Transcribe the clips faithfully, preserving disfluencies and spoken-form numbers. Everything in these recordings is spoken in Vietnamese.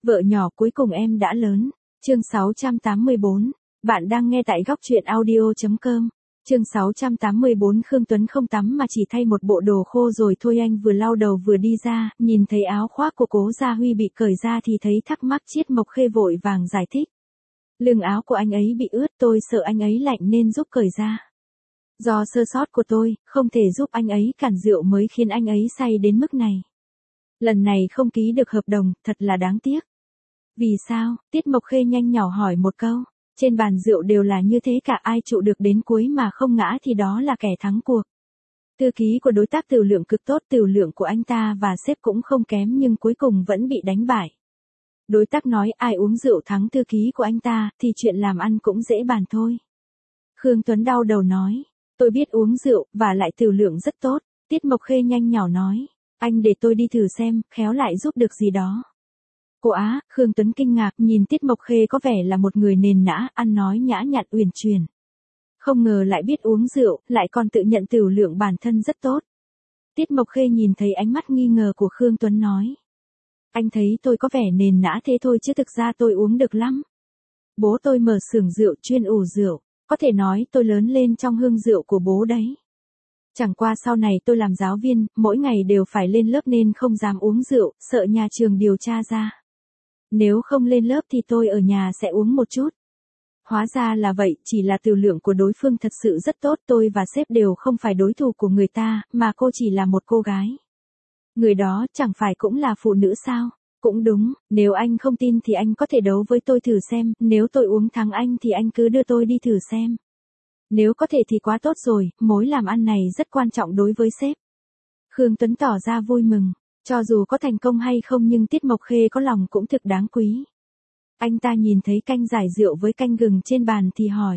Vợ nhỏ cuối cùng em đã lớn. Chương sáu trăm tám mươi bốn. Bạn đang nghe tại góc truyện audio.com. Chương sáu trăm tám mươi bốn. Khương Tuấn không tắm mà chỉ thay một bộ đồ khô rồi thôi. Anh vừa lau đầu vừa đi ra, nhìn thấy áo khoác của Cố Gia Huy bị cởi ra thì thấy thắc mắc. Triết Mộc Khê vội vàng giải thích. Lưng áo của anh ấy bị ướt, tôi sợ anh ấy lạnh nên giúp cởi ra. Do sơ sót của tôi, không thể giúp anh ấy cản rượu mới khiến anh ấy say đến mức này. Lần này không ký được hợp đồng, thật là đáng tiếc. Vì sao? Tiết Mộc Khê nhanh nhỏ hỏi một câu. Trên bàn rượu đều là như thế cả, ai trụ được đến cuối mà không ngã thì đó là kẻ thắng cuộc. Thư ký của đối tác Tửu Lượng cực tốt, Tửu Lượng của anh ta và sếp cũng không kém nhưng cuối cùng vẫn bị đánh bại. Đối tác nói ai uống rượu thắng thư ký của anh ta thì chuyện làm ăn cũng dễ bàn thôi. Khương Tuấn đau đầu nói. Tôi biết uống rượu, và lại Tửu Lượng rất tốt. Tiết Mộc Khê nhanh nhỏ nói. Anh để tôi đi thử xem, khéo lại giúp được gì đó. Cô Á, Khương Tuấn kinh ngạc nhìn Tiết Mộc Khê có vẻ là một người nền nã, ăn nói nhã nhặn uyển chuyển. Không ngờ lại biết uống rượu, lại còn tự nhận Tửu Lượng bản thân rất tốt. Tiết Mộc Khê nhìn thấy ánh mắt nghi ngờ của Khương Tuấn nói. Anh thấy tôi có vẻ nền nã thế thôi chứ thực ra tôi uống được lắm. Bố tôi mở xưởng rượu chuyên ủ rượu, có thể nói tôi lớn lên trong hương rượu của bố đấy. Chẳng qua sau này tôi làm giáo viên, mỗi ngày đều phải lên lớp nên không dám uống rượu, sợ nhà trường điều tra ra. Nếu không lên lớp thì tôi ở nhà sẽ uống một chút. Hóa ra là vậy, chỉ là Tửu Lượng của đối phương thật sự rất tốt, tôi và sếp đều không phải đối thủ của người ta, mà cô chỉ là một cô gái. Người đó chẳng phải cũng là phụ nữ sao? Cũng đúng, nếu anh không tin thì anh có thể đấu với tôi thử xem, nếu tôi uống thắng anh thì anh cứ đưa tôi đi thử xem. Nếu có thể thì quá tốt rồi, mối làm ăn này rất quan trọng đối với sếp. Khương Tuấn tỏ ra vui mừng, cho dù có thành công hay không nhưng Tiết Mộc Khê có lòng cũng thực đáng quý. Anh ta nhìn thấy canh giải rượu với canh gừng trên bàn thì hỏi.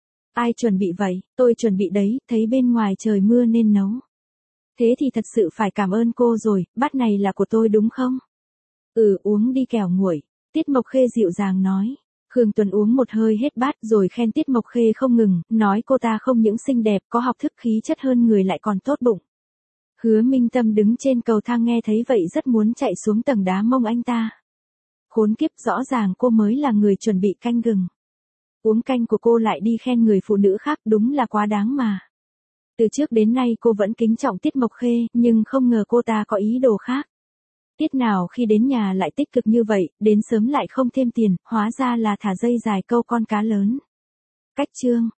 Ai chuẩn bị vậy? Tôi chuẩn bị đấy, thấy bên ngoài trời mưa nên nấu. Thế thì thật sự phải cảm ơn cô rồi, bát này là của tôi đúng không? Ừ, uống đi kẻo nguội. Tiết Mộc Khê dịu dàng nói. Khương Tuấn uống một hơi hết bát rồi khen Tiết Mộc Khê không ngừng, nói cô ta không những xinh đẹp, có học thức khí chất hơn người lại còn tốt bụng. Hứa Minh Tâm đứng trên cầu thang nghe thấy vậy rất muốn chạy xuống tầng đá mông anh ta. Khốn kiếp, rõ ràng cô mới là người chuẩn bị canh gừng. Uống canh của cô lại đi khen người phụ nữ khác, đúng là quá đáng mà. Từ trước đến nay cô vẫn kính trọng Tiết Mộc Khê, nhưng không ngờ cô ta có ý đồ khác. Tiết nào khi đến nhà lại tích cực như vậy, đến sớm lại không thêm tiền, hóa ra là thả dây dài câu con cá lớn. Cách chương.